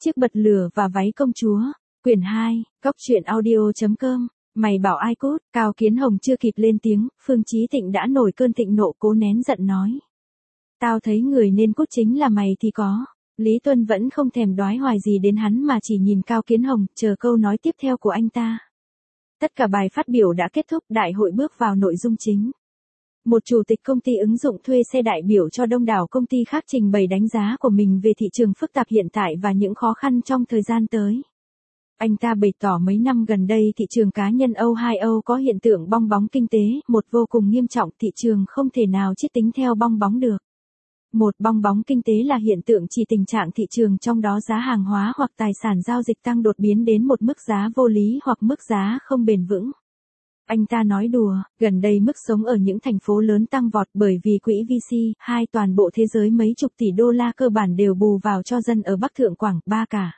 Chiếc bật lửa và váy công chúa. Quyển 2, Cốc truyện audio.com. Mày bảo ai cút? Cao Kiến Hồng chưa kịp lên tiếng, Phương Chí Thịnh đã nổi cơn thịnh nộ cố nén giận nói. Tao thấy người nên cút chính là mày thì có. Lý Tuân vẫn không thèm đoái hoài gì đến hắn mà chỉ nhìn Cao Kiến Hồng, chờ câu nói tiếp theo của anh ta. Tất cả bài phát biểu đã kết thúc, đại hội bước vào nội dung chính. Một chủ tịch công ty ứng dụng thuê xe đại biểu cho đông đảo công ty khác trình bày đánh giá của mình về thị trường phức tạp hiện tại và những khó khăn trong thời gian tới. Anh ta bày tỏ mấy năm gần đây thị trường cá nhân Ohio có hiện tượng bong bóng kinh tế, một vô cùng nghiêm trọng, thị trường không thể nào chiết tính theo bong bóng được. Một bong bóng kinh tế là hiện tượng chỉ tình trạng thị trường trong đó giá hàng hóa hoặc tài sản giao dịch tăng đột biến đến một mức giá vô lý hoặc mức giá không bền vững. Anh ta nói đùa, gần đây mức sống ở những thành phố lớn tăng vọt bởi vì quỹ VC, toàn bộ thế giới mấy chục tỷ đô la cơ bản đều bù vào cho dân ở Bắc Thượng Quảng, ba cả.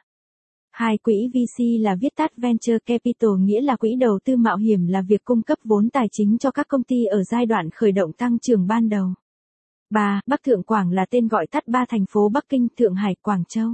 Quỹ VC là viết tắt Venture Capital, nghĩa là quỹ đầu tư mạo hiểm, là việc cung cấp vốn tài chính cho các công ty ở giai đoạn khởi động tăng trưởng ban đầu. 3. Bắc Thượng Quảng là tên gọi tắt ba thành phố Bắc Kinh, Thượng Hải, Quảng Châu.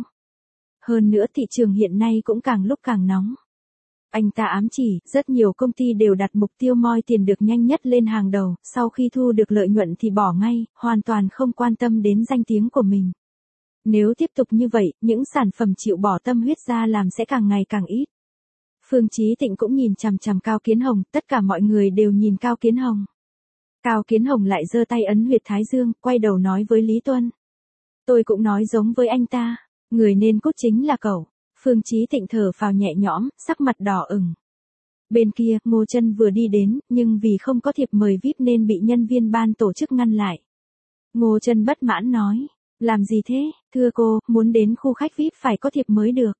Hơn nữa thị trường hiện nay cũng càng lúc càng nóng. Anh ta ám chỉ, rất nhiều công ty đều đặt mục tiêu moi tiền được nhanh nhất lên hàng đầu, sau khi thu được lợi nhuận thì bỏ ngay, hoàn toàn không quan tâm đến danh tiếng của mình. Nếu tiếp tục như vậy, những sản phẩm chịu bỏ tâm huyết ra làm sẽ càng ngày càng ít. Phương Chí Thịnh cũng nhìn chằm chằm Cao Kiến Hồng, tất cả mọi người đều nhìn Cao Kiến Hồng. Cao Kiến Hồng lại giơ tay ấn huyệt thái dương, quay đầu nói với Lý Tuân. Tôi cũng nói giống với anh ta, người nên cút chính là cậu. Phương Chí Thịnh thở phào nhẹ nhõm, sắc mặt đỏ ửng. Bên kia, Ngô Chân vừa đi đến, nhưng vì không có thiệp mời VIP nên bị nhân viên ban tổ chức ngăn lại. Ngô Chân bất mãn nói, làm gì thế, thưa cô, muốn đến khu khách VIP phải có thiệp mới được.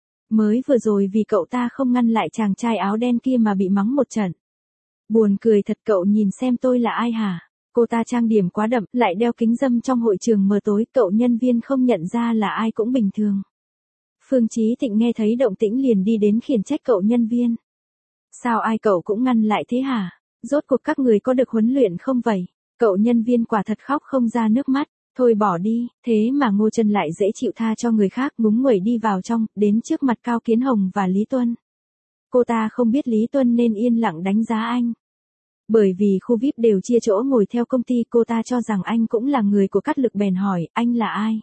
Mới vừa rồi vì cậu ta không ngăn lại chàng trai áo đen kia mà bị mắng một trận. Buồn cười thật, cậu nhìn xem tôi là ai hả? Cô ta trang điểm quá đậm, lại đeo kính râm trong hội trường mờ tối, cậu nhân viên không nhận ra là ai cũng bình thường. Phương Chí Thịnh nghe thấy động tĩnh liền đi đến khiển trách cậu nhân viên. Sao ai cậu cũng ngăn lại thế hả? Rốt cuộc các người có được huấn luyện không vậy? Cậu nhân viên quả thật khóc không ra nước mắt. Thôi bỏ đi, thế mà Ngô Chân lại dễ chịu tha cho người khác, ngúng nguẩy đi vào trong, đến trước mặt Cao Kiến Hồng và Lý Tuân. Cô ta không biết Lý Tuân nên yên lặng đánh giá anh. Bởi vì khu VIP đều chia chỗ ngồi theo công ty, cô ta cho rằng anh cũng là người của Cát Lực, bèn hỏi, anh là ai?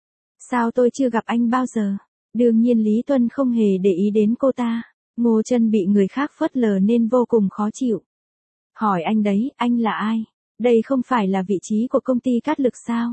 Sao tôi chưa gặp anh bao giờ? Đương nhiên Lý Tuân không hề để ý đến cô ta. Ngô Chân bị người khác phớt lờ nên vô cùng khó chịu. Hỏi anh đấy, anh là ai? Đây không phải là vị trí của công ty Cát Lực sao?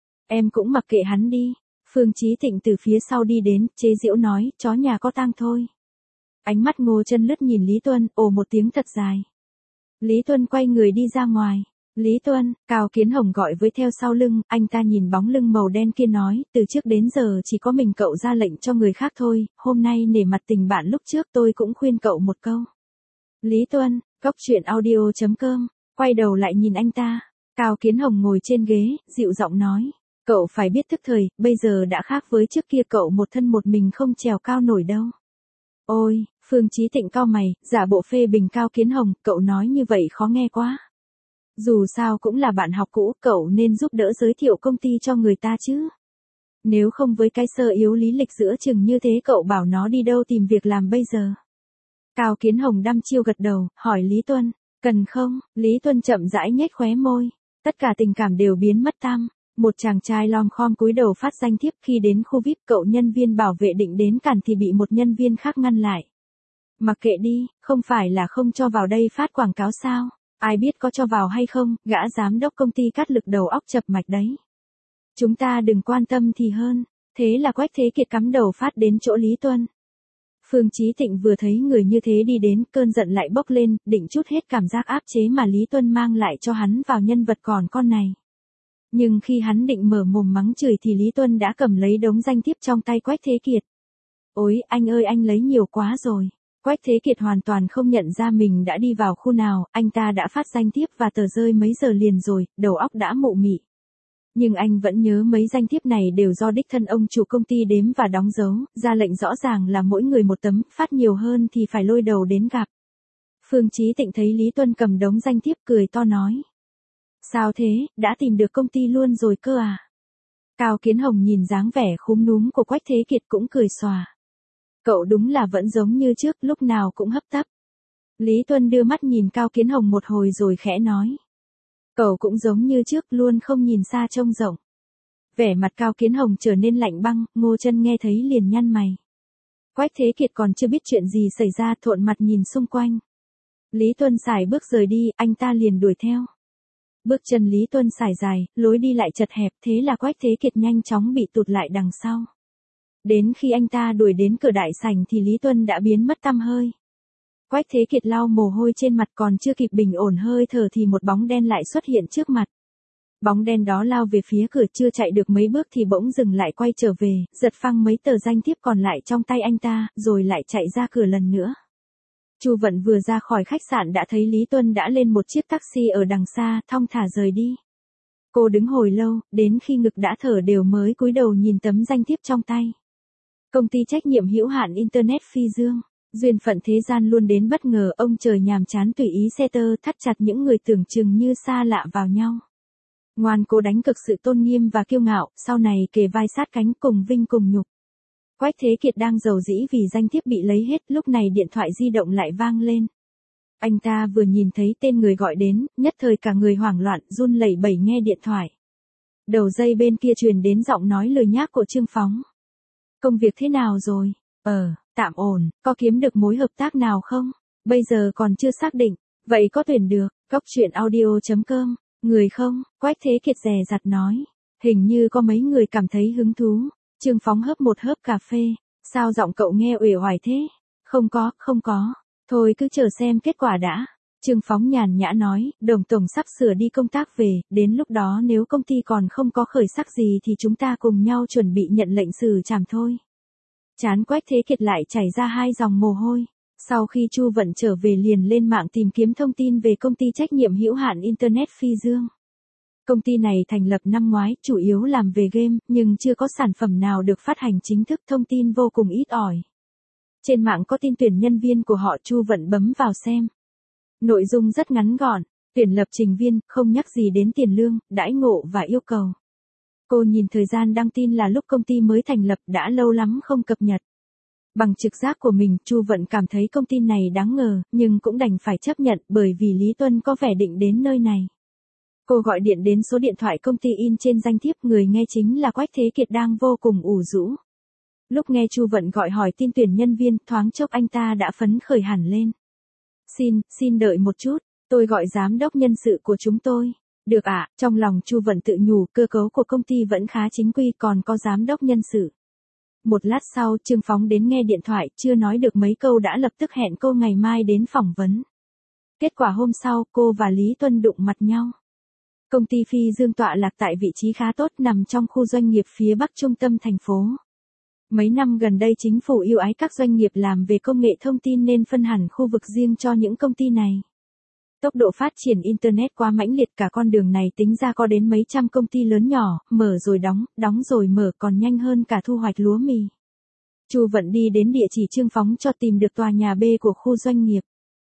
Em cũng mặc kệ hắn đi. Phương Chí Thịnh từ phía sau đi đến, chế giễu nói, chó nhà có tang thôi. Ánh mắt Ngô Chân lướt nhìn Lý Tuân, ồ một tiếng thật dài. Lý Tuân quay người đi ra ngoài. Lý Tuân, Cao Kiến Hồng gọi với theo sau lưng, anh ta nhìn bóng lưng màu đen kia nói, từ trước đến giờ chỉ có mình cậu ra lệnh cho người khác thôi, hôm nay nể mặt tình bạn lúc trước tôi cũng khuyên cậu một câu. Lý Tuân, Cốc truyện audio.com, quay đầu lại nhìn anh ta. Cao Kiến Hồng ngồi trên ghế, dịu giọng nói, cậu phải biết thức thời, bây giờ đã khác với trước kia, cậu một thân một mình không trèo cao nổi đâu. Ôi, Phương Chí Thịnh cau mày, giả bộ phê bình Cao Kiến Hồng, cậu nói như vậy khó nghe quá. Dù sao cũng là bạn học cũ, cậu nên giúp đỡ giới thiệu công ty cho người ta chứ. Nếu không với cái sơ yếu lý lịch giữa chừng như thế, cậu bảo nó đi đâu tìm việc làm bây giờ? Cao Kiến Hồng đăm chiêu gật đầu, hỏi Lý Tuân, cần không? Lý Tuân chậm rãi nhếch khóe môi, tất cả tình cảm đều biến mất tăm. Một chàng trai lom khom cúi đầu phát danh thiếp, khi đến khu VIP cậu nhân viên bảo vệ định đến cản thì bị một nhân viên khác ngăn lại. Mặc kệ đi, không phải là không cho vào đây phát quảng cáo sao? Ai biết có cho vào hay không, gã giám đốc công ty Cát Lực đầu óc chập mạch đấy. Chúng ta đừng quan tâm thì hơn. Thế là Quách Thế Kiệt cắm đầu phát đến chỗ Lý Tuân. Phương Chí Thịnh vừa thấy người như thế đi đến, cơn giận lại bốc lên, định trút hết cảm giác áp chế mà Lý Tuân mang lại cho hắn vào nhân vật còn con này. Nhưng khi hắn định mở mồm mắng chửi thì Lý Tuân đã cầm lấy đống danh thiếp trong tay Quách Thế Kiệt. Ôi, anh ơi, anh lấy nhiều quá rồi. Quách Thế Kiệt hoàn toàn không nhận ra mình đã đi vào khu nào, anh ta đã phát danh thiếp và tờ rơi mấy giờ liền rồi, đầu óc đã mụ mị. Nhưng anh vẫn nhớ mấy danh thiếp này đều do đích thân ông chủ công ty đếm và đóng dấu, ra lệnh rõ ràng là mỗi người một tấm, phát nhiều hơn thì phải lôi đầu đến gặp. Phương Chí Thịnh thấy Lý Tuân cầm đống danh thiếp cười to nói. Sao thế, đã tìm được công ty luôn rồi cơ à? Cao Kiến Hồng nhìn dáng vẻ khúm núm của Quách Thế Kiệt cũng cười xòa. Cậu đúng là vẫn giống như trước, lúc nào cũng hấp tấp. Lý Tuân đưa mắt nhìn Cao Kiến Hồng một hồi rồi khẽ nói. Cậu cũng giống như trước, luôn không nhìn xa trông rộng. Vẻ mặt Cao Kiến Hồng trở nên lạnh băng, Ngô Chân nghe thấy liền nhăn mày. Quách Thế Kiệt còn chưa biết chuyện gì xảy ra, thuận mặt nhìn xung quanh. Lý Tuân sải bước rời đi, anh ta liền đuổi theo. Bước chân Lý Tuân sải dài, lối đi lại chật hẹp, thế là Quách Thế Kiệt nhanh chóng bị tụt lại đằng sau. Đến khi anh ta đuổi đến cửa đại sảnh thì Lý Tuân đã biến mất tăm hơi. Quách Thế Kiệt lau mồ hôi trên mặt, còn chưa kịp bình ổn hơi thở thì một bóng đen lại xuất hiện trước mặt. Bóng đen đó lao về phía cửa, chưa chạy được mấy bước thì bỗng dừng lại, quay trở về, giật phăng mấy tờ danh thiếp còn lại trong tay anh ta, rồi lại chạy ra cửa lần nữa. Chu Vận vừa ra khỏi khách sạn đã thấy Lý Tuân đã lên một chiếc taxi ở đằng xa, thong thả rời đi. Cô đứng hồi lâu, đến khi ngực đã thở đều mới cúi đầu nhìn tấm danh thiếp trong tay. Công ty trách nhiệm hữu hạn Internet Phi Dương. Duyên phận thế gian luôn đến bất ngờ, ông trời nhàm chán tùy ý xe tơ thắt chặt những người tưởng chừng như xa lạ vào nhau. Ngoan cố đánh cực sự tôn nghiêm và kiêu ngạo, sau này kề vai sát cánh cùng vinh cùng nhục. Quách Thế Kiệt đang rầu rĩ vì danh thiếp bị lấy hết, lúc này điện thoại di động lại vang lên. Anh ta vừa nhìn thấy tên người gọi đến, nhất thời cả người hoảng loạn, run lẩy bẩy nghe điện thoại. Đầu dây bên kia truyền đến giọng nói lười nhác của Trương Phóng. Công việc thế nào rồi? Tạm ổn, có kiếm được mối hợp tác nào không? Bây giờ còn chưa xác định, vậy có tuyển được, goctruyện.audio.com, người không? Quách Thế Kiệt dè dặt nói, hình như có mấy người cảm thấy hứng thú. Trương Phóng hớp một hớp cà phê, sao giọng cậu nghe uể oải thế? Không có, thôi cứ chờ xem kết quả đã. Trương Phóng nhàn nhã nói, Đồng tổng sắp sửa đi công tác về, đến lúc đó nếu công ty còn không có khởi sắc gì thì chúng ta cùng nhau chuẩn bị nhận lệnh xử trảm thôi. Trán Quách Thế Kiệt lại chảy ra hai dòng mồ hôi. Sau khi Chu Vận trở về liền lên mạng tìm kiếm thông tin về công ty trách nhiệm hữu hạn Internet Phi Dương. Công ty này thành lập năm ngoái, chủ yếu làm về game, nhưng chưa có sản phẩm nào được phát hành chính thức, thông tin vô cùng ít ỏi. Trên mạng có tin tuyển nhân viên của họ, Chu Vận bấm vào xem. Nội dung rất ngắn gọn, tuyển lập trình viên, không nhắc gì đến tiền lương, đãi ngộ và yêu cầu. Cô nhìn thời gian đăng tin là lúc công ty mới thành lập, đã lâu lắm không cập nhật. Bằng trực giác của mình, Chu Vận cảm thấy công ty này đáng ngờ, nhưng cũng đành phải chấp nhận bởi vì Lý Tuân có vẻ định đến nơi này. Cô gọi điện đến số điện thoại công ty in trên danh thiếp, người nghe chính là Quách Thế Kiệt đang vô cùng ủ rũ. Lúc nghe Chu Vận gọi hỏi tin tuyển nhân viên, thoáng chốc anh ta đã phấn khởi hẳn lên. Xin đợi một chút, tôi gọi giám đốc nhân sự của chúng tôi. Được ạ, trong lòng Chu Vận tự nhủ, cơ cấu của công ty vẫn khá chính quy, còn có giám đốc nhân sự. Một lát sau, Trương Phóng đến nghe điện thoại, chưa nói được mấy câu đã lập tức hẹn cô ngày mai đến phỏng vấn. Kết quả hôm sau, cô và Lý Tuân đụng mặt nhau. Công ty Phi Dương tọa lạc tại vị trí khá tốt, nằm trong khu doanh nghiệp phía bắc trung tâm thành phố. Mấy năm gần đây chính phủ ưu ái các doanh nghiệp làm về công nghệ thông tin nên phân hẳn khu vực riêng cho những công ty này. Tốc độ phát triển Internet quá mãnh liệt, cả con đường này tính ra có đến mấy trăm công ty lớn nhỏ, mở rồi đóng, đóng rồi mở, còn nhanh hơn cả thu hoạch lúa mì. Chu Vận đi đến địa chỉ Trương Phóng cho tìm được tòa nhà B của khu doanh nghiệp.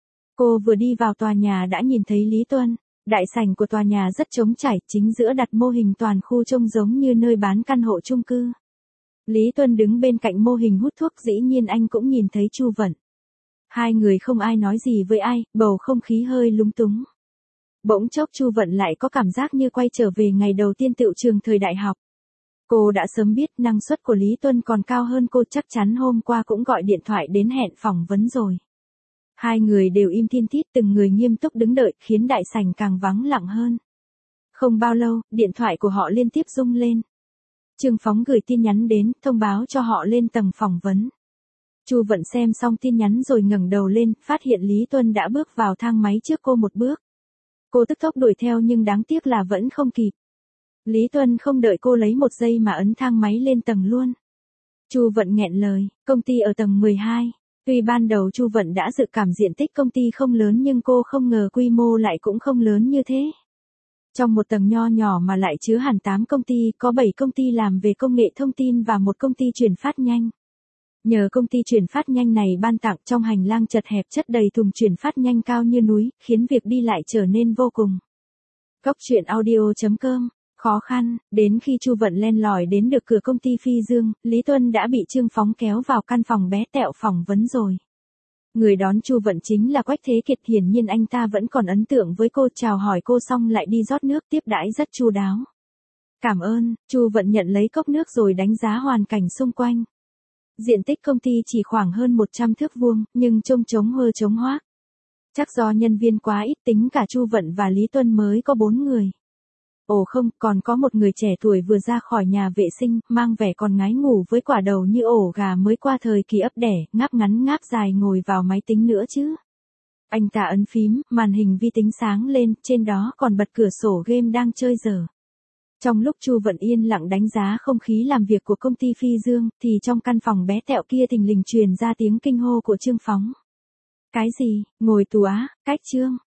Cô vừa đi vào tòa nhà đã nhìn thấy Lý Tuân. Đại sảnh của tòa nhà rất trống trải, chính giữa đặt mô hình toàn khu trông giống như nơi bán căn hộ chung cư. Lý Tuân đứng bên cạnh mô hình hút thuốc, dĩ nhiên anh cũng nhìn thấy Chu Vận. Hai người không ai nói gì với ai, bầu không khí hơi lúng túng. Bỗng chốc Chu Vận lại có cảm giác như quay trở về ngày đầu tiên tựu trường thời đại học. Cô đã sớm biết năng suất của Lý Tuân còn cao hơn cô, chắc chắn hôm qua cũng gọi điện thoại đến hẹn phỏng vấn rồi. Hai người đều im thiên thít, từng người nghiêm túc đứng đợi, khiến đại sảnh càng vắng lặng hơn. Không bao lâu, điện thoại của họ liên tiếp rung lên. Trương Phóng gửi tin nhắn đến, thông báo cho họ lên tầng phỏng vấn. Chu Vận xem xong tin nhắn rồi ngẩng đầu lên, phát hiện Lý Tuân đã bước vào thang máy trước cô một bước. Cô tức tốc đuổi theo nhưng đáng tiếc là vẫn không kịp. Lý Tuân không đợi cô lấy một giây mà ấn thang máy lên tầng luôn. Chu Vận nghẹn lời, công ty ở tầng 12. Tuy ban đầu Chu Vận đã dự cảm diện tích công ty không lớn nhưng cô không ngờ quy mô lại cũng không lớn như thế. Trong một tầng nho nhỏ mà lại chứa hẳn 8 công ty, có 7 công ty làm về công nghệ thông tin và một công ty chuyển phát nhanh. Nhờ công ty chuyển phát nhanh này ban tặng, trong hành lang chật hẹp chất đầy thùng chuyển phát nhanh cao như núi, khiến việc đi lại trở nên vô cùng. Goctruyện.audio.com khó khăn, đến khi Chu Vận len lỏi đến được cửa công ty Phi Dương, Lý Tuân đã bị Trương Phóng kéo vào căn phòng bé tẹo phỏng vấn rồi. Người đón Chu Vận chính là Quách Thế Kiệt, hiển nhiên anh ta vẫn còn ấn tượng với cô, chào hỏi cô xong lại đi rót nước tiếp đãi rất chu đáo. Cảm ơn, Chu Vận nhận lấy cốc nước rồi đánh giá hoàn cảnh xung quanh. Diện tích công ty chỉ khoảng hơn 100 thước vuông, nhưng trông trống hơ trống hoác. Chắc do nhân viên quá ít, tính cả Chu Vận và Lý Tuân mới có 4 người. Ồ không, còn có một người trẻ tuổi vừa ra khỏi nhà vệ sinh, mang vẻ còn ngái ngủ với quả đầu như ổ gà mới qua thời kỳ ấp đẻ, ngáp ngắn ngáp dài ngồi vào máy tính nữa chứ. Anh ta ấn phím, màn hình vi tính sáng lên, trên đó còn bật cửa sổ game đang chơi dở. Trong lúc Chu Vận yên lặng đánh giá không khí làm việc của công ty Phi Dương, thì trong căn phòng bé tẹo kia thình lình truyền ra tiếng kinh hô của Trương Phóng. Cái gì, ngồi tù á, cách Trương?